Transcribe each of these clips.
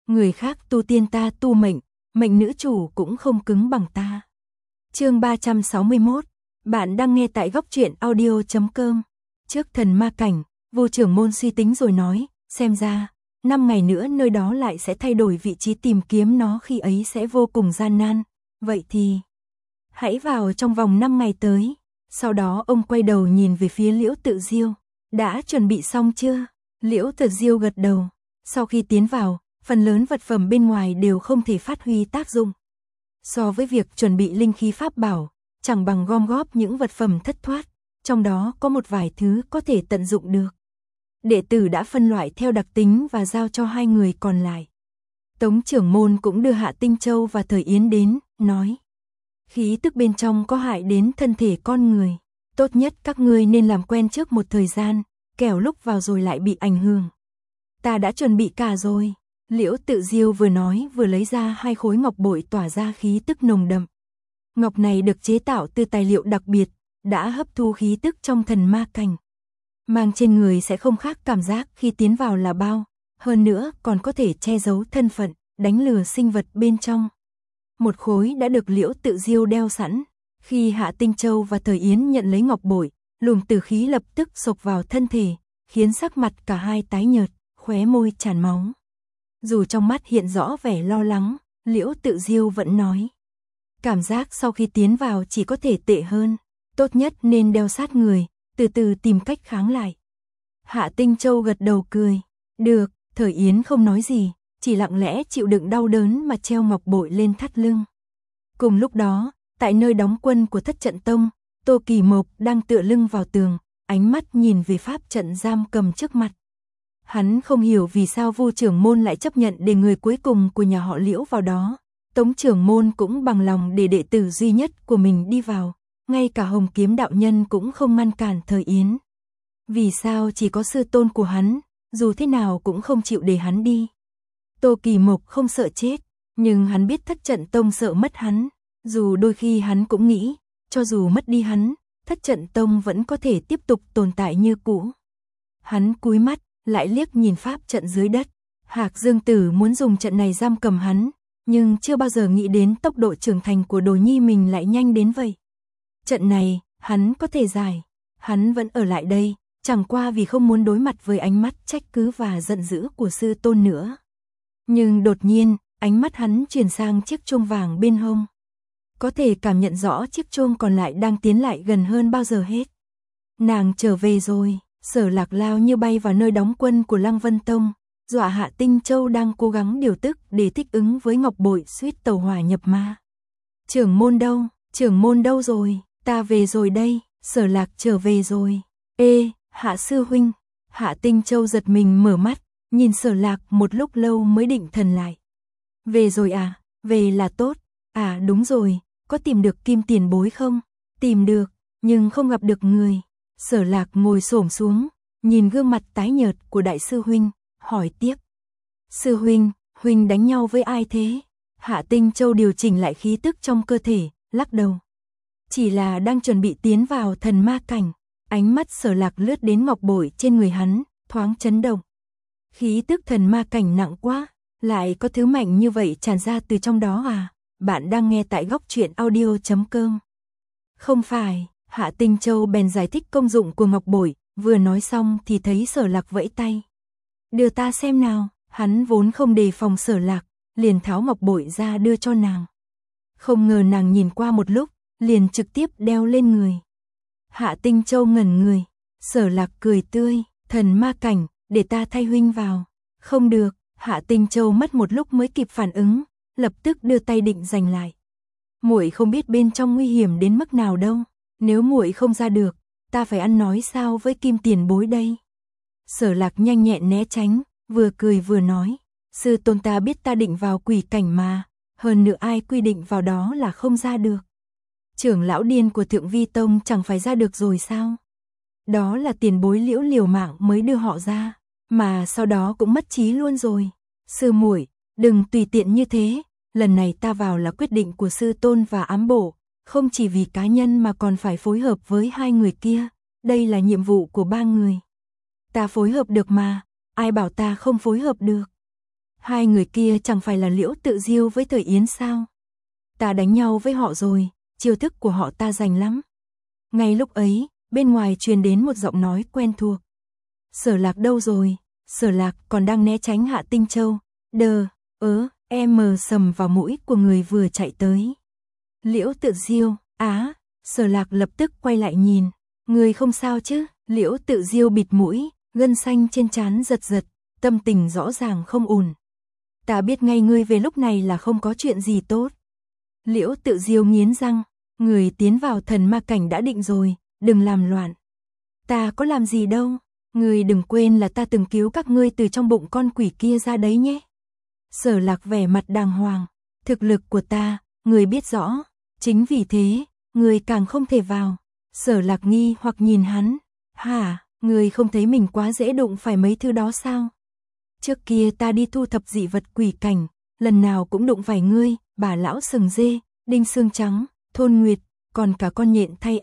người khác tu tiên ta tu mệnh, mệnh nữ chủ cũng không cứng bằng ta. Chương 361, bạn đang nghe tại góc truyện audio.com. Trước thần ma cảnh, Vô trưởng môn suy tính rồi nói, xem ra 5 ngày nữa nơi đó lại sẽ thay đổi vị trí, tìm kiếm nó khi ấy sẽ vô cùng gian nan. Vậy thì hãy vào trong vòng 5 ngày tới. Sau đó ông quay đầu nhìn về phía Liễu Tự Diêu. Đã chuẩn bị xong chưa? Liễu Tự Diêu gật đầu. Sau khi tiến vào, phần lớn vật phẩm bên ngoài đều không thể phát huy tác dụng. So với việc chuẩn bị linh khí pháp bảo, chẳng bằng gom góp những vật phẩm thất thoát. Trong đó có một vài thứ có thể tận dụng được. Đệ tử đã phân loại theo đặc tính và giao cho 2 người còn lại. Tống trưởng môn cũng đưa Hạ Tinh Châu và Thời Yến đến, nói. Khí tức bên trong có hại đến thân thể con người. Tốt nhất các ngươi nên làm quen trước một thời gian, kẻo lúc vào rồi lại bị ảnh hưởng. Ta đã chuẩn bị cả rồi. Liễu Tự Diêu vừa nói vừa lấy ra 2 khối ngọc bội tỏa ra khí tức nồng đậm. Ngọc này được chế tạo từ tài liệu đặc biệt, đã hấp thu khí tức trong thần ma cảnh. Mang trên người sẽ không khác cảm giác khi tiến vào là bao, hơn nữa còn có thể che giấu thân phận, đánh lừa sinh vật bên trong. Một khối đã được Liễu Tự Diêu đeo sẵn. Khi Hạ Tinh Châu và Thời Yến nhận lấy ngọc bội, luồng tử khí lập tức xộc vào thân thể, khiến sắc mặt cả hai tái nhợt, khóe môi tràn máu. Dù trong mắt hiện rõ vẻ lo lắng, Liễu Tự Diêu vẫn nói. Cảm giác sau khi tiến vào chỉ có thể tệ hơn, tốt nhất nên đeo sát người, từ từ tìm cách kháng lại. Hạ Tinh Châu gật đầu cười. Được, Thời Yến không nói gì, chỉ lặng lẽ chịu đựng đau đớn mà treo ngọc bội lên thắt lưng. Cùng lúc đó, tại nơi đóng quân của Thất Trận Tông, Tô Kỳ Mộc đang tựa lưng vào tường, ánh mắt nhìn về pháp trận giam cầm trước mặt. Hắn không hiểu vì sao Vu trưởng môn lại chấp nhận để người cuối cùng của nhà họ Liễu vào đó. Tống trưởng môn cũng bằng lòng để đệ tử duy nhất của mình đi vào, ngay cả Hồng Kiếm đạo nhân cũng không ngăn cản Thời Yến. Vì sao chỉ có sư tôn của hắn, dù thế nào cũng không chịu để hắn đi. Tô Kỳ Mộc không sợ chết, nhưng hắn biết Thất Trận Tông sợ mất hắn, dù đôi khi hắn cũng nghĩ, cho dù mất đi hắn, Thất Trận Tông vẫn có thể tiếp tục tồn tại như cũ. Hắn cúi mắt, lại liếc nhìn pháp trận dưới đất. Hạc Dương Tử muốn dùng trận này giam cầm hắn, nhưng chưa bao giờ nghĩ đến tốc độ trưởng thành của đồ nhi mình lại nhanh đến vậy. Trận này, hắn có thể giải, hắn vẫn ở lại đây, chẳng qua vì không muốn đối mặt với ánh mắt trách cứ và giận dữ của sư tôn nữa. Nhưng đột nhiên, ánh mắt hắn chuyển sang chiếc chuông vàng bên hông. Có thể cảm nhận rõ chiếc chuông còn lại đang tiến lại gần hơn bao giờ hết. Nàng trở về rồi. Sở Lạc lao như bay vào nơi đóng quân của Lăng Vân Tông, dọa Hạ Tinh Châu đang cố gắng điều tức để thích ứng với ngọc bội suýt tẩu hỏa nhập ma. Trưởng môn đâu rồi, ta về rồi đây, Sở Lạc trở về rồi. Ê, Hạ sư huynh. Hạ Tinh Châu giật mình mở mắt, nhìn Sở Lạc một lúc lâu mới định thần lại. Về rồi à, về là tốt. À đúng rồi, có tìm được Kim tiền bối không? Tìm được, nhưng không gặp được người. Sở Lạc ngồi xổm xuống, nhìn gương mặt tái nhợt của đại sư huynh, hỏi tiếp. Sư huynh đánh nhau với ai thế? Hạ Tinh Châu điều chỉnh lại khí tức trong cơ thể, lắc đầu. Chỉ là đang chuẩn bị tiến vào thần ma cảnh. Ánh mắt Sở Lạc lướt đến ngọc bội trên người hắn, thoáng chấn động. Khí tức thần ma cảnh nặng quá, lại có thứ mạnh như vậy tràn ra từ trong đó à? Bạn đang nghe tại góc truyện audio.com. Không phải. Hạ Tinh Châu bèn giải thích công dụng của ngọc bội, vừa nói xong thì thấy Sở Lạc vẫy tay. Đưa ta xem nào, hắn vốn không đề phòng Sở Lạc, liền tháo ngọc bội ra đưa cho nàng. Không ngờ nàng nhìn qua một lúc, liền trực tiếp đeo lên người. Hạ Tinh Châu ngẩn người, Sở Lạc cười tươi, thần ma cảnh, để ta thay huynh vào. Không được, Hạ Tinh Châu mất một lúc mới kịp phản ứng, lập tức đưa tay định giành lại. Muội không biết bên trong nguy hiểm đến mức nào đâu. Nếu muội không ra được, ta phải ăn nói sao với Kim tiền bối đây? Sở Lạc nhanh nhẹn né tránh, vừa cười vừa nói. Sư tôn ta biết ta định vào quỷ cảnh mà, hơn nữa ai quy định vào đó là không ra được. Trưởng lão điên của Thượng Vi Tông chẳng phải ra được rồi sao? Đó là tiền bối Liễu liều mạng mới đưa họ ra, mà sau đó cũng mất trí luôn rồi. Sư muội, đừng tùy tiện như thế, lần này ta vào là quyết định của sư tôn và ám bộ. Không chỉ vì cá nhân mà còn phải phối hợp với 2 người kia, đây là nhiệm vụ của 3 người. Ta phối hợp được mà, ai bảo ta không phối hợp được. Hai người kia chẳng phải là Liễu Tự Diêu với Thời Yến sao? Ta đánh nhau với họ rồi, chiêu thức của họ ta rành lắm. Ngay lúc ấy, bên ngoài truyền đến một giọng nói quen thuộc. Sở Lạc đâu rồi? Sở Lạc còn đang né tránh Hạ Tinh Châu. Em sầm vào mũi của người vừa chạy tới. Liễu Tự Diêu, Sở Lạc lập tức quay lại nhìn. Người không sao chứ? Liễu Tự Diêu bịt mũi, gân xanh trên trán giật giật, tâm tình rõ ràng không ổn. Ta biết ngay ngươi về lúc này là không có chuyện gì tốt. Liễu Tự Diêu nghiến răng, người tiến vào thần ma cảnh đã định rồi, đừng làm loạn. Ta có làm gì đâu, ngươi đừng quên là ta từng cứu các ngươi từ trong bụng con quỷ kia ra đấy nhé. Sở Lạc vẻ mặt đàng hoàng, thực lực của ta, ngươi biết rõ, chính vì thế, ngươi càng không thể vào. Sở Lạc nghi hoặc nhìn hắn, hả, ngươi không thấy mình quá dễ đụng phải mấy thứ đó sao? Trước kia ta đi thu thập dị vật quỷ cảnh, lần nào cũng đụng phải ngươi, bà lão sừng dê, đinh xương trắng, thôn nguyệt, còn cả con nhện thay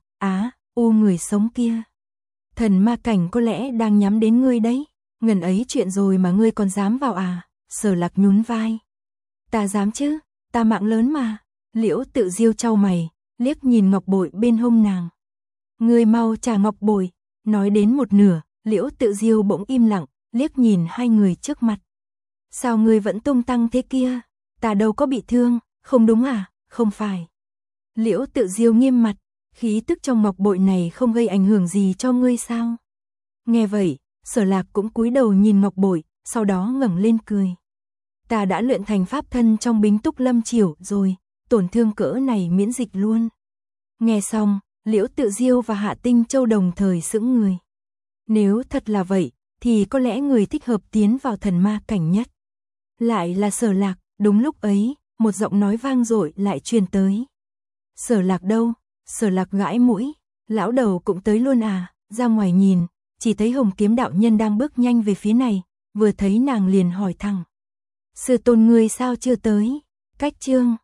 người sống kia. Thần ma cảnh có lẽ đang nhắm đến ngươi đấy, ngần ấy chuyện rồi mà ngươi còn dám vào à? Sở Lạc nhún vai. Ta dám chứ, ta mạng lớn mà. Liễu Tự Diêu chau mày, liếc nhìn ngọc bội bên hông nàng. Ngươi mau trả ngọc bội. Nói đến một nửa, Liễu Tự Diêu bỗng im lặng, liếc nhìn hai người trước mặt. Sao ngươi vẫn tung tăng thế kia? Ta đâu có bị thương, không đúng à? Không phải. Liễu Tự Diêu nghiêm mặt, khí tức trong ngọc bội này không gây ảnh hưởng gì cho ngươi sao? Nghe vậy, Sở Lạc cũng cúi đầu nhìn ngọc bội, sau đó ngẩng lên cười. Ta đã luyện thành pháp thân trong Bính Túc Lâm Chiểu rồi, tổn thương cỡ này miễn dịch luôn. Nghe xong, Liễu Tự Diêu và Hạ Tinh Châu đồng thời sững người. Nếu thật là vậy, thì có lẽ người thích hợp tiến vào thần ma cảnh nhất lại là Sở Lạc. Đúng lúc ấy, một giọng nói vang dội lại truyền tới. Sở Lạc đâu? Sở Lạc gãi mũi, lão đầu cũng tới luôn à? Ra ngoài nhìn, chỉ thấy Hồng Kiếm đạo nhân đang bước nhanh về phía này, vừa thấy nàng liền hỏi thẳng. Sư tôn ngươi sao chưa tới? Cách chương